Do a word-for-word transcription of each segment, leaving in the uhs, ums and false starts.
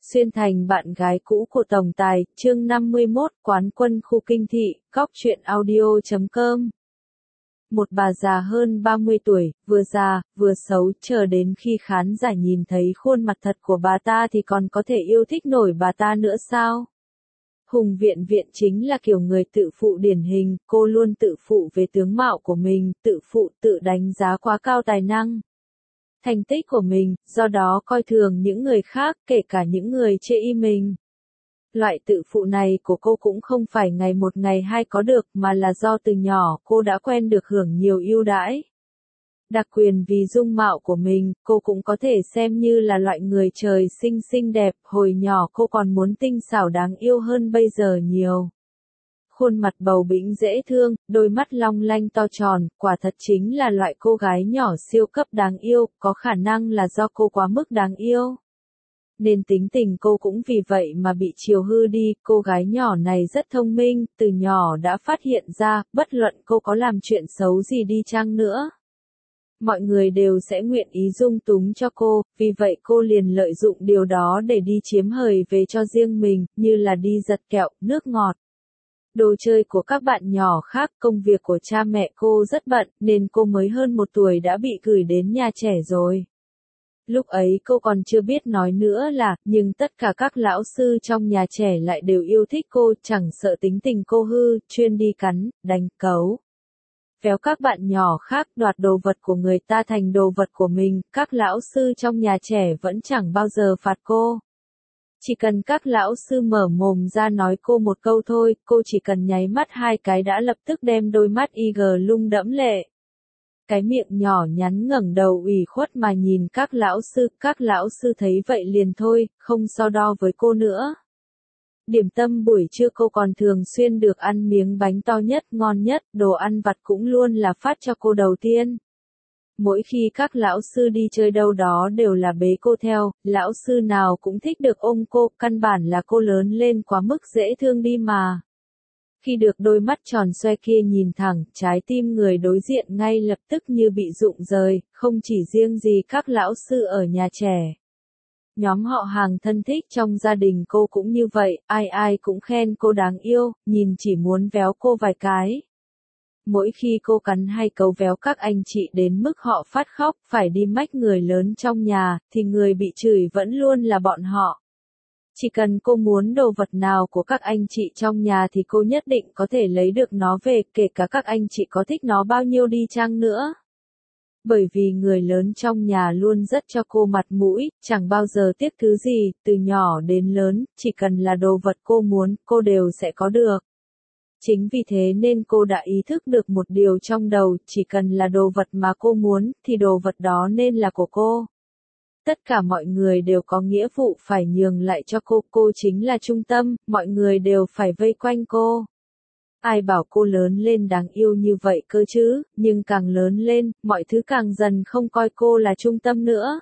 Xuyên thành bạn gái cũ của tổng tài, chương năm mươi mốt, quán quân khu kinh thị, góc truyện audio chấm com. Một bà già hơn ba mươi tuổi, vừa già, vừa xấu, chờ đến khi khán giả nhìn thấy khuôn mặt thật của bà ta thì còn có thể yêu thích nổi bà ta nữa sao? Hùng Viện Viện chính là kiểu người tự phụ điển hình, cô luôn tự phụ về tướng mạo của mình, tự phụ tự đánh giá quá cao tài năng, thành tích của mình, do đó coi thường những người khác, kể cả những người chê y mình. Loại tự phụ này của cô cũng không phải ngày một ngày hai có được, mà là do từ nhỏ cô đã quen được hưởng nhiều ưu đãi. Đặc quyền vì dung mạo của mình, cô cũng có thể xem như là loại người trời sinh xinh đẹp, hồi nhỏ cô còn muốn tinh xảo đáng yêu hơn bây giờ nhiều. Khuôn mặt bầu bĩnh dễ thương, đôi mắt long lanh to tròn, quả thật chính là loại cô gái nhỏ siêu cấp đáng yêu, có khả năng là do cô quá mức đáng yêu. Nên tính tình cô cũng vì vậy mà bị chiều hư đi, cô gái nhỏ này rất thông minh, từ nhỏ đã phát hiện ra, bất luận cô có làm chuyện xấu gì đi chăng nữa, mọi người đều sẽ nguyện ý dung túng cho cô, vì vậy cô liền lợi dụng điều đó để đi chiếm hời về cho riêng mình, như là đi giật kẹo, nước ngọt, đồ chơi của các bạn nhỏ khác. Công việc của cha mẹ cô rất bận, nên cô mới hơn một tuổi đã bị gửi đến nhà trẻ rồi. Lúc ấy cô còn chưa biết nói nữa là, nhưng tất cả các lão sư trong nhà trẻ lại đều yêu thích cô, chẳng sợ tính tình cô hư, chuyên đi cắn, đánh, cấu, véo các bạn nhỏ khác, đoạt đồ vật của người ta thành đồ vật của mình. Các lão sư trong nhà trẻ vẫn chẳng bao giờ phạt cô. Chỉ cần các lão sư mở mồm ra nói cô một câu thôi, cô chỉ cần nháy mắt hai cái đã lập tức đem đôi mắt y gờ lung đẫm lệ. Cái miệng nhỏ nhắn ngẩng đầu ủy khuất mà nhìn các lão sư, các lão sư thấy vậy liền thôi, không so đo với cô nữa. Điểm tâm buổi trưa cô còn thường xuyên được ăn miếng bánh to nhất, ngon nhất, đồ ăn vặt cũng luôn là phát cho cô đầu tiên. Mỗi khi các lão sư đi chơi đâu đó đều là bế cô theo, lão sư nào cũng thích được ôm cô, căn bản là cô lớn lên quá mức dễ thương đi mà. Khi được đôi mắt tròn xoe kia nhìn thẳng, trái tim người đối diện ngay lập tức như bị rụng rời, không chỉ riêng gì các lão sư ở nhà trẻ. Nhóm họ hàng thân thích trong gia đình cô cũng như vậy, ai ai cũng khen cô đáng yêu, nhìn chỉ muốn véo cô vài cái. Mỗi khi cô cắn hay cấu véo các anh chị đến mức họ phát khóc, phải đi mách người lớn trong nhà, thì người bị chửi vẫn luôn là bọn họ. Chỉ cần cô muốn đồ vật nào của các anh chị trong nhà thì cô nhất định có thể lấy được nó về, kể cả các anh chị có thích nó bao nhiêu đi chăng nữa. Bởi vì người lớn trong nhà luôn rất cho cô mặt mũi, chẳng bao giờ tiếc thứ gì, từ nhỏ đến lớn, chỉ cần là đồ vật cô muốn, cô đều sẽ có được. Chính vì thế nên cô đã ý thức được một điều trong đầu, chỉ cần là đồ vật mà cô muốn, thì đồ vật đó nên là của cô. Tất cả mọi người đều có nghĩa vụ phải nhường lại cho cô, cô chính là trung tâm, mọi người đều phải vây quanh cô. Ai bảo cô lớn lên đáng yêu như vậy cơ chứ, nhưng càng lớn lên, mọi thứ càng dần không coi cô là trung tâm nữa.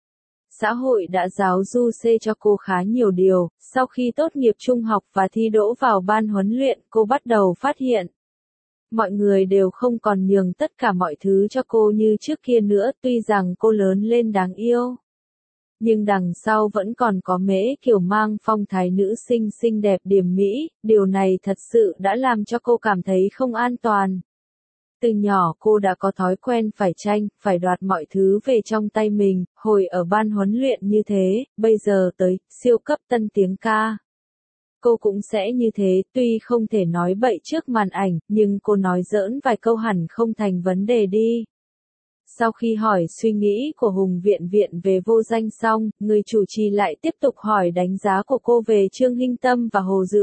Xã hội đã giáo du xê cho cô khá nhiều điều, sau khi tốt nghiệp trung học và thi đỗ vào ban huấn luyện, cô bắt đầu phát hiện. Mọi người đều không còn nhường tất cả mọi thứ cho cô như trước kia nữa, tuy rằng cô lớn lên đáng yêu. Nhưng đằng sau vẫn còn có Mễ Kiều mang phong thái nữ sinh xinh đẹp điềm mỹ, điều này thật sự đã làm cho cô cảm thấy không an toàn. Từ nhỏ cô đã có thói quen phải tranh, phải đoạt mọi thứ về trong tay mình, hồi ở ban huấn luyện như thế, bây giờ tới, siêu cấp tân tiếng ca. Cô cũng sẽ như thế, tuy không thể nói bậy trước màn ảnh, nhưng cô nói giỡn vài câu hẳn không thành vấn đề đi. Sau khi hỏi suy nghĩ của Hùng Viện Viện về Vô Danh xong, người chủ trì lại tiếp tục hỏi đánh giá của cô về Trương Hinh Tâm và Hồ Dữ.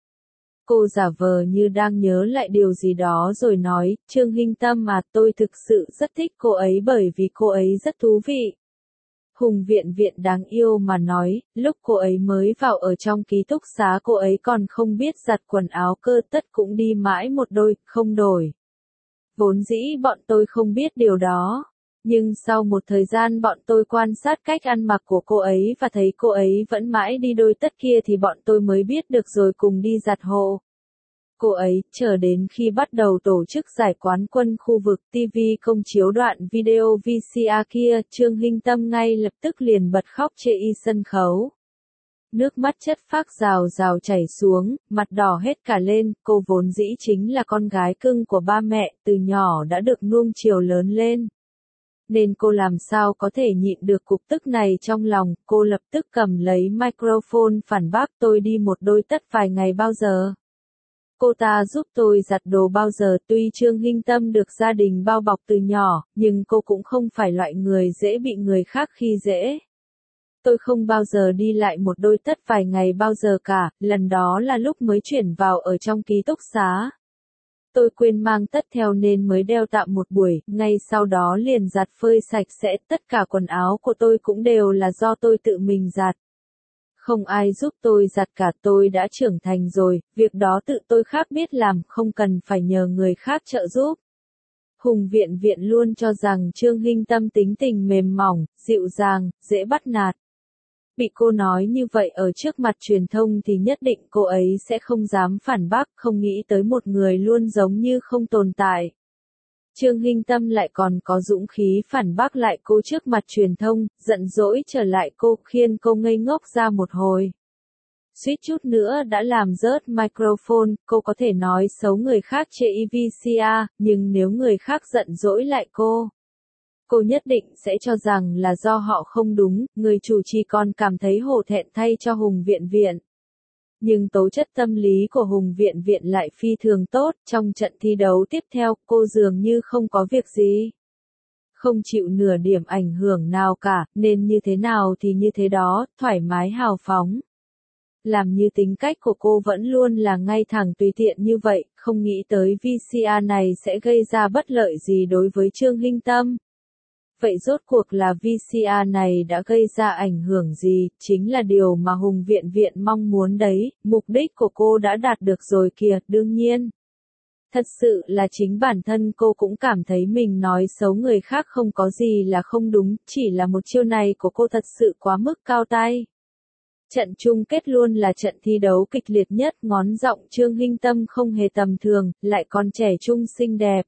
Cô giả vờ như đang nhớ lại điều gì đó rồi nói, Trương Hinh Tâm à, tôi thực sự rất thích cô ấy bởi vì cô ấy rất thú vị. Hùng Viện Viện đáng yêu mà nói, lúc cô ấy mới vào ở trong ký túc xá cô ấy còn không biết giặt quần áo cơ, tất cũng đi mãi một đôi, không đổi. Vốn dĩ bọn tôi không biết điều đó, nhưng sau một thời gian bọn tôi quan sát cách ăn mặc của cô ấy và thấy cô ấy vẫn mãi đi đôi tất kia thì bọn tôi mới biết được rồi cùng đi giặt hộ. Cô ấy, chờ đến khi bắt đầu tổ chức giải quán quân khu vực, ti vi công chiếu đoạn video vê xê a kia, Trương Hinh Tâm ngay lập tức liền bật khóc chê y sân khấu. Nước mắt chất phác rào rào chảy xuống, mặt đỏ hết cả lên, cô vốn dĩ chính là con gái cưng của ba mẹ, từ nhỏ đã được nuông chiều lớn lên. Nên cô làm sao có thể nhịn được cục tức này trong lòng, cô lập tức cầm lấy microphone phản bác tôi đi một đôi tất vài ngày bao giờ. Cô ta giúp tôi giặt đồ bao giờ, tuy Trương Hinh Tâm được gia đình bao bọc từ nhỏ, nhưng cô cũng không phải loại người dễ bị người khác khi dễ. Tôi không bao giờ đi lại một đôi tất vài ngày bao giờ cả, lần đó là lúc mới chuyển vào ở trong ký túc xá. Tôi quên mang tất theo nên mới đeo tạm một buổi, ngay sau đó liền giặt phơi sạch sẽ, tất cả quần áo của tôi cũng đều là do tôi tự mình giặt. Không ai giúp tôi giặt cả, tôi đã trưởng thành rồi, việc đó tự tôi khác biết làm, không cần phải nhờ người khác trợ giúp. Hùng Viện Viện luôn cho rằng Trương Hinh Tâm tính tình mềm mỏng, dịu dàng, dễ bắt nạt. Bị cô nói như vậy ở trước mặt truyền thông thì nhất định cô ấy sẽ không dám phản bác, không nghĩ tới một người luôn giống như không tồn tại. Trương Hinh Tâm lại còn có dũng khí phản bác lại cô trước mặt truyền thông, giận dỗi trở lại cô, khiến cô ngây ngốc ra một hồi. Suýt chút nữa đã làm rớt microphone, cô có thể nói xấu người khác chê i vê xê a, nhưng nếu người khác giận dỗi lại cô, cô nhất định sẽ cho rằng là do họ không đúng, người chủ trì còn cảm thấy hổ thẹn thay cho Hùng Viện Viện. Nhưng tố chất tâm lý của Hùng Viện Viện lại phi thường tốt, trong trận thi đấu tiếp theo, cô dường như không có việc gì. Không chịu nửa điểm ảnh hưởng nào cả, nên như thế nào thì như thế đó, thoải mái hào phóng. Làm như tính cách của cô vẫn luôn là ngay thẳng tùy tiện như vậy, không nghĩ tới vê xê a này sẽ gây ra bất lợi gì đối với Trương Hinh Tâm. Vậy rốt cuộc là vê xê a này đã gây ra ảnh hưởng gì, chính là điều mà Hùng Viện Viện mong muốn đấy, mục đích của cô đã đạt được rồi kìa, đương nhiên. Thật sự là chính bản thân cô cũng cảm thấy mình nói xấu người khác không có gì là không đúng, chỉ là một chiêu này của cô thật sự quá mức cao tay. Trận chung kết luôn là trận thi đấu kịch liệt nhất, ngón giọng Trương Hinh Tâm không hề tầm thường, lại còn trẻ trung xinh đẹp.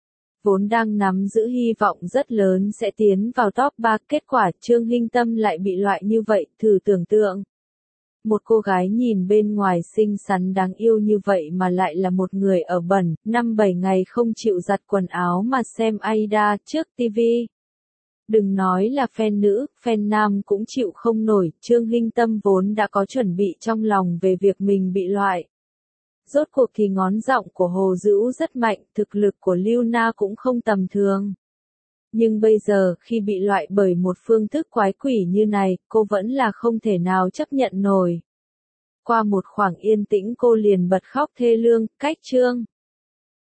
Vốn đang nắm giữ hy vọng rất lớn sẽ tiến vào top ba, kết quả Trương Hinh Tâm lại bị loại như vậy, thử tưởng tượng. Một cô gái nhìn bên ngoài xinh xắn đáng yêu như vậy mà lại là một người ở bẩn, năm bảy ngày không chịu giặt quần áo mà xem Aida trước ti vi. Đừng nói là fan nữ, fan nam cũng chịu không nổi, Trương Hinh Tâm vốn đã có chuẩn bị trong lòng về việc mình bị loại. Rốt cuộc thì ngón giọng của Hồ Dữu rất mạnh, thực lực của Lưu Na cũng không tầm thường. Nhưng bây giờ, khi bị loại bởi một phương thức quái quỷ như này, cô vẫn là không thể nào chấp nhận nổi. Qua một khoảng yên tĩnh cô liền bật khóc thê lương, cách Trương